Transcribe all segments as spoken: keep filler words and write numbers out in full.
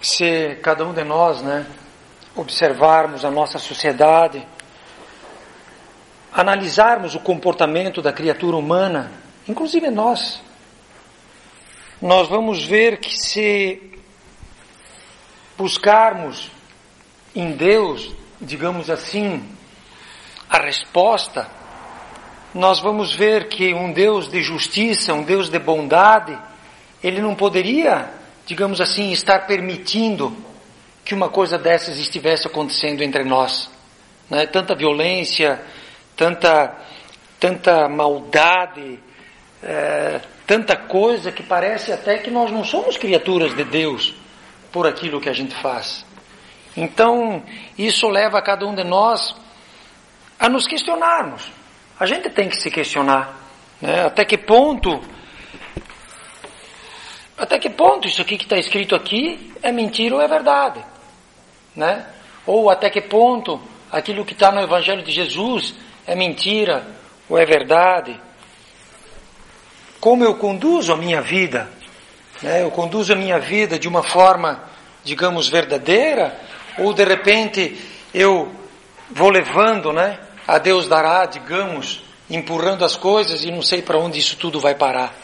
se cada um de nós, né, observarmos a nossa sociedade, analisarmos o comportamento da criatura humana, inclusive nós, nós vamos ver que se buscarmos em Deus, digamos assim, a resposta, nós vamos ver que um Deus de justiça, um Deus de bondade, Ele não poderia, digamos assim, estar permitindo que uma coisa dessas estivesse acontecendo entre nós, né? Tanta violência, tanta, tanta maldade, é, tanta coisa que parece até que nós não somos criaturas de Deus por aquilo que a gente faz. Então, isso leva a cada um de nós a nos questionarmos. A gente tem que se questionar, né? Até que ponto, até que ponto isso aqui que está escrito aqui é mentira ou é verdade, né? Ou até que ponto aquilo que está no Evangelho de Jesus é mentira ou é verdade? Como eu conduzo a minha vida, né? Eu conduzo a minha vida de uma forma, digamos, verdadeira, ou de repente eu vou levando, né? A Deus dará, digamos, empurrando as coisas e não sei para onde isso tudo vai parar.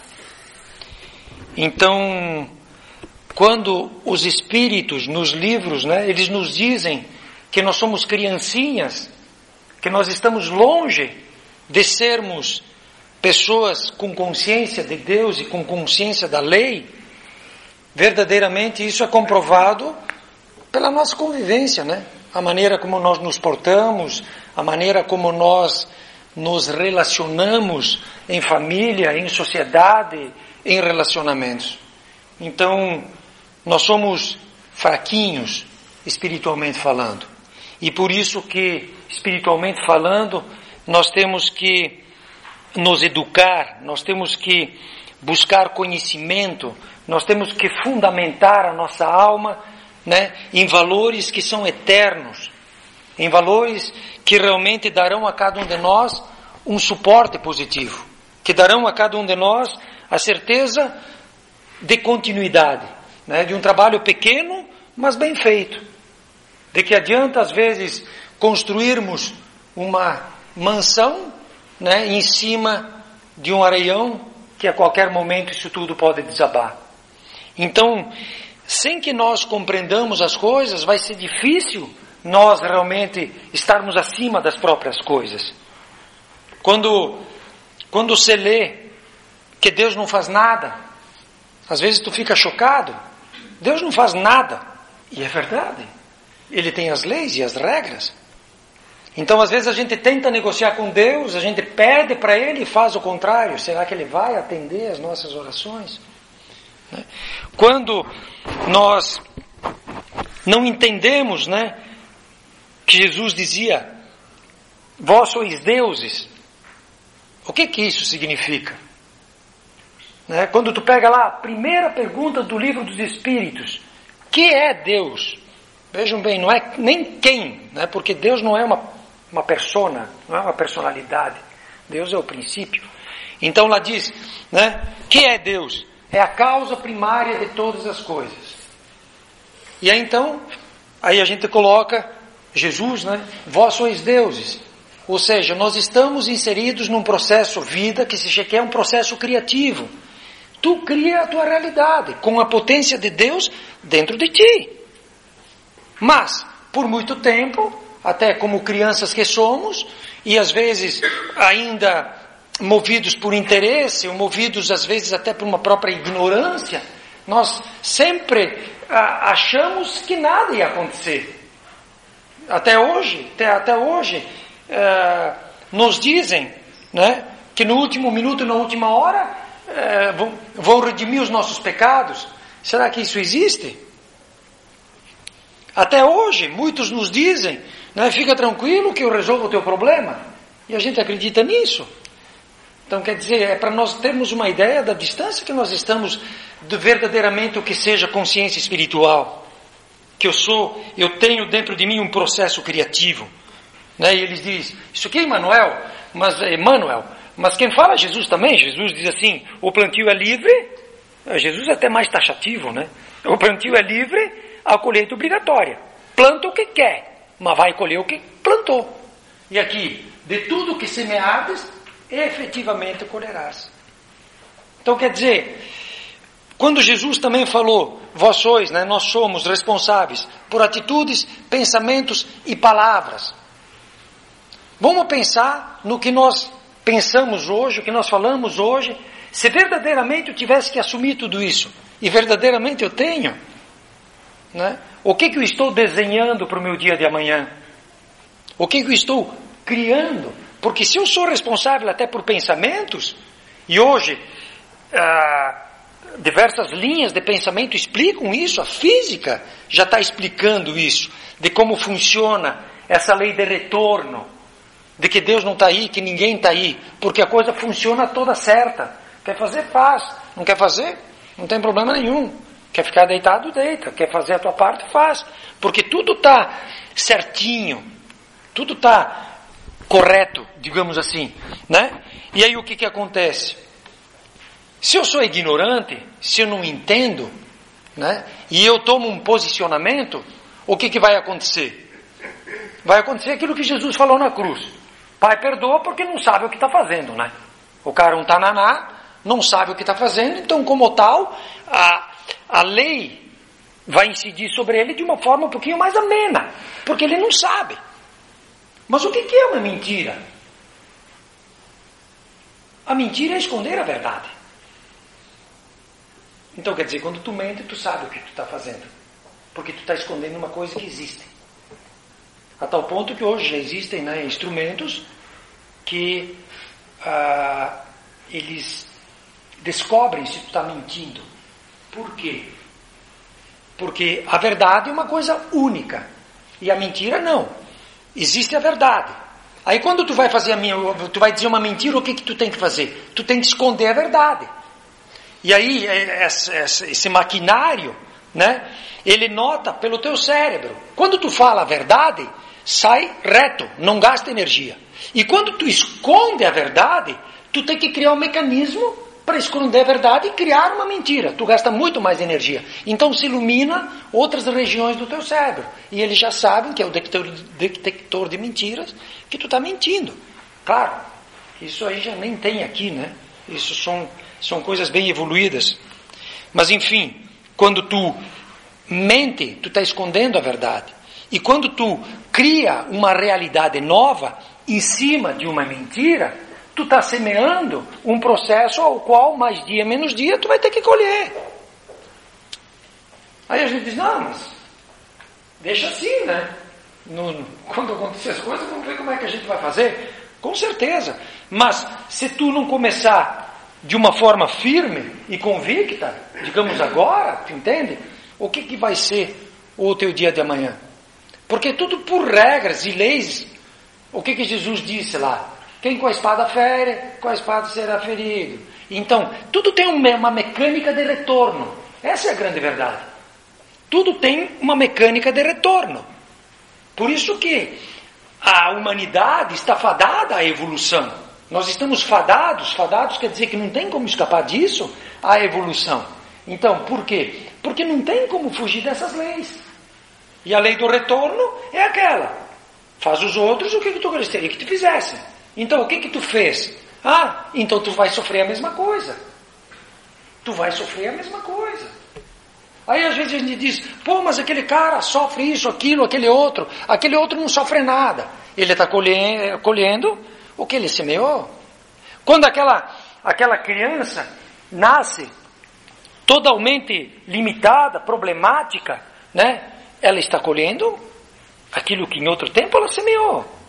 Então, quando os espíritos nos livros, né, eles nos dizem que nós somos criancinhas, que nós estamos longe de sermos pessoas com consciência de Deus e com consciência da lei, verdadeiramente isso é comprovado pela nossa convivência, né? A maneira como nós nos portamos, a maneira como nós nos relacionamos em família, em sociedade, em relacionamentos. Então, nós somos fraquinhos, espiritualmente falando. E por isso que, espiritualmente falando, nós temos que nos educar, nós temos que buscar conhecimento, nós temos que fundamentar a nossa alma, né, em valores que são eternos, em valores que realmente darão a cada um de nós um suporte positivo, que darão a cada um de nós a certeza de continuidade, né, de um trabalho pequeno, mas bem feito, de que adianta às vezes construirmos uma mansão, né, em cima de um areião, que a qualquer momento isso tudo pode desabar. Então, sem que nós compreendamos as coisas, vai ser difícil nós realmente estarmos acima das próprias coisas. Quando, quando você lê que Deus não faz nada, às vezes tu fica chocado. Deus não faz nada. E é verdade. Ele tem as leis e as regras. Então, às vezes a gente tenta negociar com Deus, a gente pede para Ele e faz o contrário. Será que Ele vai atender as nossas orações? Quando nós não entendemos, né, que Jesus dizia, vós sois deuses, o que que isso significa? Né? Quando tu pega lá a primeira pergunta do livro dos Espíritos, que é Deus? Vejam bem, não é nem quem, né? Porque Deus não é uma, uma persona, não é uma personalidade. Deus é o princípio. Então lá diz, né, que é Deus? É a causa primária de todas as coisas. E aí então, aí a gente coloca Jesus, né? Vós sois deuses. Ou seja, nós estamos inseridos num processo vida que se que é um processo criativo. Tu cria a tua realidade com a potência de Deus dentro de ti. Mas, por muito tempo, até como crianças que somos, e às vezes ainda movidos por interesse, ou movidos às vezes até por uma própria ignorância, nós sempre ah, achamos que nada ia acontecer. Até hoje, até, até hoje, ah, nos dizem, né, que no último minuto e na última hora ah, vão, vão redimir os nossos pecados. Será que isso existe? Até hoje, muitos nos dizem, né, fica tranquilo que eu resolvo o teu problema. E a gente acredita nisso. Então, quer dizer, é para nós termos uma ideia da distância que nós estamos de verdadeiramente o que seja consciência espiritual. Que eu sou, eu tenho dentro de mim um processo criativo. Né? E eles dizem, isso aqui é Emmanuel, mas, é Emmanuel, mas quem fala é Jesus também. Jesus diz assim, o plantio é livre, Jesus é até mais taxativo, né? O plantio é livre, a colheita obrigatória. Planta o que quer, mas vai colher o que plantou. E aqui, de tudo que semeares, efetivamente colherás. Então quer dizer, quando Jesus também falou, vós sois, né, nós somos responsáveis por atitudes, pensamentos e palavras. Vamos pensar no que nós pensamos hoje, o que nós falamos hoje. Se verdadeiramente eu tivesse que assumir tudo isso, e verdadeiramente eu tenho, né, o que, que eu estou desenhando para o meu dia de amanhã? O que, que eu estou criando? Porque se eu sou responsável até por pensamentos, e hoje ah, diversas linhas de pensamento explicam isso, a física já está explicando isso, de como funciona essa lei de retorno, de que Deus não está aí, que ninguém está aí, porque a coisa funciona toda certa. Quer fazer, faz. Não quer fazer? Não tem problema nenhum. Quer ficar deitado, deita. Quer fazer a tua parte, faz. Porque tudo está certinho, tudo está correto, digamos assim, né? E aí o que que acontece? Se eu sou ignorante, se eu não entendo, né, e eu tomo um posicionamento, o que que vai acontecer? Vai acontecer aquilo que Jesus falou na cruz. Pai, perdoa porque não sabe o que está fazendo, né? O cara é um tananá, não sabe o que está fazendo, então como tal, a, a lei vai incidir sobre ele de uma forma um pouquinho mais amena, porque ele não sabe. Mas o que que é uma mentira? A mentira é esconder a verdade. Então quer dizer, quando tu mente, tu sabe o que tu está fazendo, porque tu está escondendo uma coisa que existe. A tal ponto que hoje já existem, né, instrumentos que ah, eles descobrem se tu está mentindo. Por quê? Porque a verdade é uma coisa única e a mentira não. Existe a verdade. Aí quando tu vai fazer a minha, tu vai dizer uma mentira, o que que tu tem que fazer? Tu tem que esconder a verdade. E aí esse maquinário, né, ele nota pelo teu cérebro. Quando tu fala a verdade, sai reto, não gasta energia. E quando tu esconde a verdade, tu tem que criar um mecanismo para esconder a verdade e criar uma mentira. Tu gasta muito mais energia. Então se ilumina outras regiões do teu cérebro. E eles já sabem, que é o detector, detector de mentiras, que tu está mentindo. Claro, isso aí já nem tem aqui, né? Isso são, são coisas bem evoluídas. Mas enfim, quando tu mente, tu está escondendo a verdade. E quando tu cria uma realidade nova em cima de uma mentira, tu está semeando um processo ao qual, mais dia menos dia, tu vai ter que colher. Aí a gente diz, não, mas deixa assim, né? No, quando acontecer as coisas, vamos ver como é que a gente vai fazer. Com certeza. Mas se tu não começar de uma forma firme e convicta, digamos agora, tu entende? O que, que vai ser o teu dia de amanhã? Porque tudo por regras e leis. O que, que Jesus disse lá? Quem com a espada fere, com a espada será ferido. Então, tudo tem uma mecânica de retorno. Essa é a grande verdade. Tudo tem uma mecânica de retorno. Por isso que a humanidade está fadada à evolução. Nós estamos fadados, fadados quer dizer que não tem como escapar disso, à evolução. Então, por quê? Porque não tem como fugir dessas leis. E a lei do retorno é aquela. Faz os outros o que, que tu gostaria que tu fizesse. Então, o que que tu fez? Ah, então tu vai sofrer a mesma coisa. Tu vai sofrer a mesma coisa. Aí às vezes a gente diz, pô, mas aquele cara sofre isso, aquilo, aquele outro. Aquele outro não sofre nada. Ele está colhendo, colhendo o que ele semeou. Quando aquela, aquela criança nasce totalmente limitada, problemática, né? Ela está colhendo aquilo que em outro tempo ela semeou.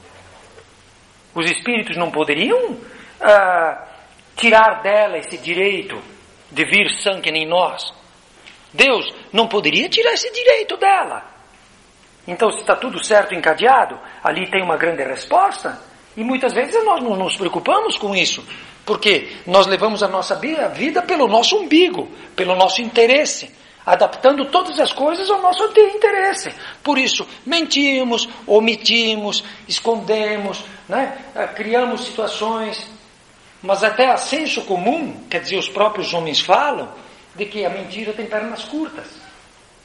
Os espíritos não poderiam ah, tirar dela esse direito de vir sangue em nós. Deus não poderia tirar esse direito dela. Então, se está tudo certo, encadeado, ali tem uma grande resposta. E muitas vezes nós não nos preocupamos com isso. Porque nós levamos a nossa vida pelo nosso umbigo, pelo nosso interesse, adaptando todas as coisas ao nosso interesse. Por isso, mentimos, omitimos, escondemos, né? Criamos situações. Mas até a senso comum, quer dizer, os próprios homens falam, de que a mentira tem pernas curtas.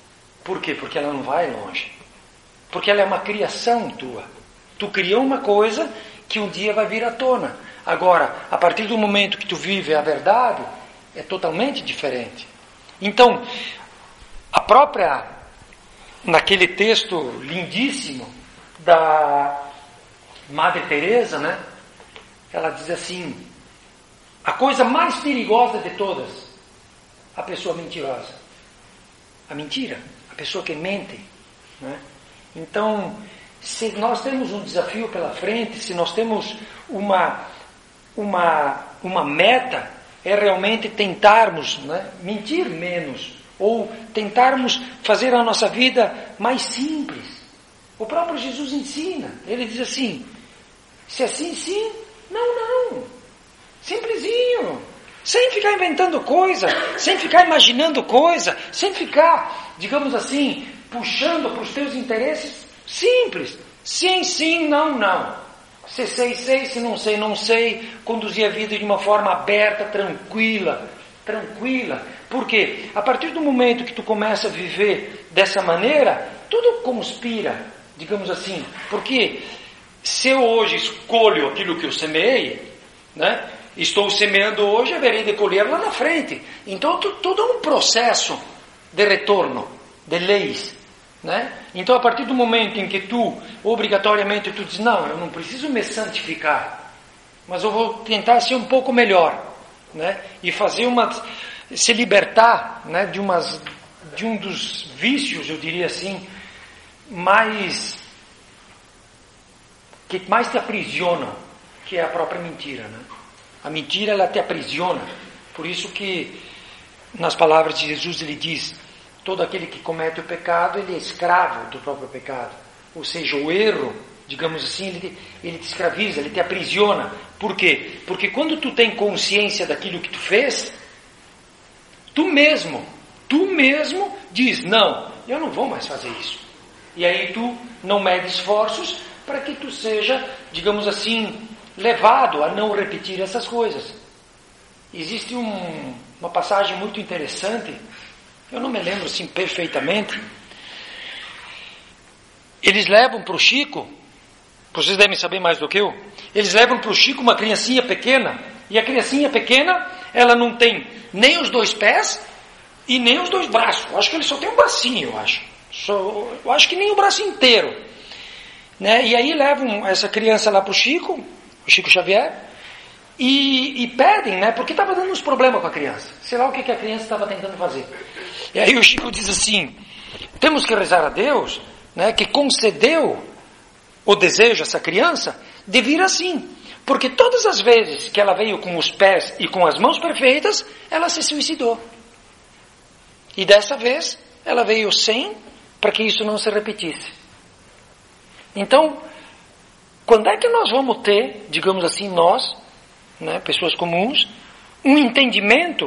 Por quê? Porque ela não vai longe. Porque ela é uma criação tua. Tu criou uma coisa que um dia vai vir à tona. Agora, a partir do momento que tu vive a verdade, é totalmente diferente. Então, a própria, naquele texto lindíssimo da Madre Teresa, né? Ela diz assim, a coisa mais perigosa de todas, a pessoa mentirosa. A mentira, a pessoa que mente, né? Então, se nós temos um desafio pela frente, se nós temos uma, uma, uma meta, é realmente tentarmos, né, mentir menos, ou tentarmos fazer a nossa vida mais simples. O próprio Jesus ensina, ele diz assim, se é sim, sim, não, não, simplesinho, sem ficar inventando coisa, sem ficar imaginando coisa, sem ficar, digamos assim, puxando para os teus interesses, simples, sim, sim, não, não. Se sei, sei, se não sei, não sei. Conduzir a vida de uma forma aberta, tranquila, tranquila. Por quê? A partir do momento que tu começa a viver dessa maneira, tudo conspira, digamos assim. Porque se eu hoje escolho aquilo que eu semeei, né? Estou semeando hoje, haverei de colher lá na frente. Então, tudo é um processo de retorno, de leis. Né? Então, a partir do momento em que tu, obrigatoriamente, tu diz, não, eu não preciso me santificar, mas eu vou tentar ser um pouco melhor, né? E fazer uma, se libertar, né, de, umas, de um dos vícios, eu diria assim, mais, que mais te aprisionam, que é a própria mentira, né? A mentira, ela te aprisiona. Por isso que, nas palavras de Jesus, ele diz, todo aquele que comete o pecado, ele é escravo do próprio pecado. Ou seja, o erro, digamos assim, ele te, ele te escraviza, ele te aprisiona. Por quê? Porque quando tu tem consciência daquilo que tu fez, tu mesmo, tu mesmo diz, não, eu não vou mais fazer isso. E aí tu não mede esforços para que tu seja, digamos assim, levado a não repetir essas coisas. Existe um, uma passagem muito interessante, eu não me lembro assim perfeitamente. Eles levam para o Chico, vocês devem saber mais do que eu, eles levam para o Chico uma criancinha pequena, e a criancinha pequena, ela não tem nem os dois pés e nem os dois braços. Eu acho que ele só tem um bracinho, eu acho. Só, eu acho que nem o braço inteiro. Né? E aí levam essa criança lá para o Chico, o Chico Xavier, e, e pedem, né? Porque estava dando uns problemas com a criança. Sei lá o que, que a criança estava tentando fazer. E aí o Chico diz assim, temos que rezar a Deus, né, que concedeu o desejo a essa criança de vir assim. Porque todas as vezes que ela veio com os pés e com as mãos perfeitas, ela se suicidou. E dessa vez, ela veio sem, para que isso não se repetisse. Então, quando é que nós vamos ter, digamos assim, nós, né, pessoas comuns, um entendimento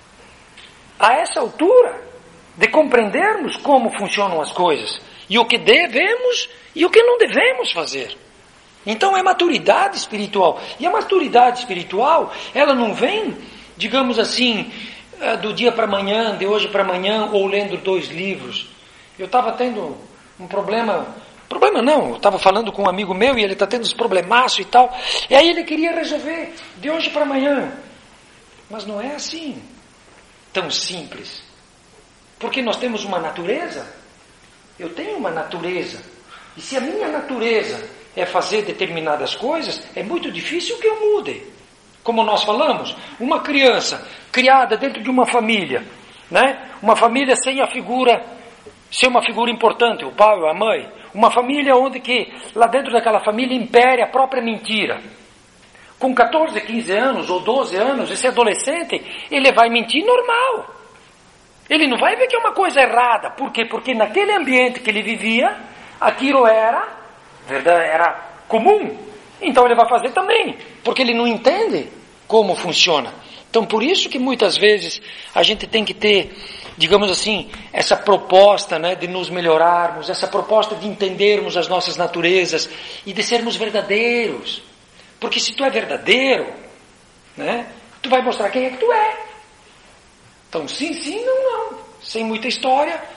a essa altura de compreendermos como funcionam as coisas e o que devemos e o que não devemos fazer? Então é maturidade espiritual. E a maturidade espiritual, ela não vem, digamos assim, do dia para amanhã, de hoje para amanhã, ou lendo dois livros. Eu estava tendo um problema, problema não, eu estava falando com um amigo meu e ele está tendo uns problemaços e tal, e aí ele queria resolver de hoje para amanhã. Mas não é assim, tão simples. Porque nós temos uma natureza, eu tenho uma natureza, e se a minha natureza é fazer determinadas coisas, é muito difícil que eu mude. Como nós falamos, uma criança criada dentro de uma família, né? Uma família sem a figura, sem uma figura importante, o pai ou a mãe, uma família onde que, lá dentro daquela família, impere a própria mentira. Com catorze, quinze anos ou doze anos, esse adolescente, ele vai mentir normal. Ele não vai ver que é uma coisa errada. Por quê? Porque naquele ambiente que ele vivia, aquilo era, verdade, era comum. Então ele vai fazer também, porque ele não entende como funciona. Então por isso que muitas vezes a gente tem que ter, digamos assim, essa proposta, né, de nos melhorarmos, essa proposta de entendermos as nossas naturezas e de sermos verdadeiros. Porque se tu é verdadeiro, né, tu vai mostrar quem é que tu é. Então sim, sim, não, não. Sem muita história,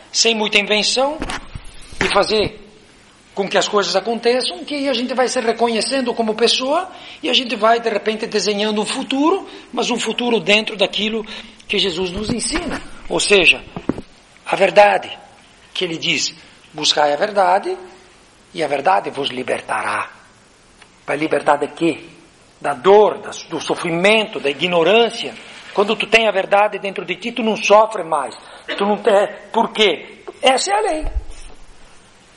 sem muita invenção, e fazer com que as coisas aconteçam, que a gente vai se reconhecendo como pessoa, e a gente vai, de repente, desenhando um futuro, mas um futuro dentro daquilo que Jesus nos ensina. Ou seja, a verdade, que ele diz, buscai a verdade, e a verdade vos libertará. Vai libertar de quê? Da dor, do sofrimento, da ignorância. Quando tu tem a verdade dentro de ti, tu não sofre mais. Tu não tem... Por quê? Essa é a lei.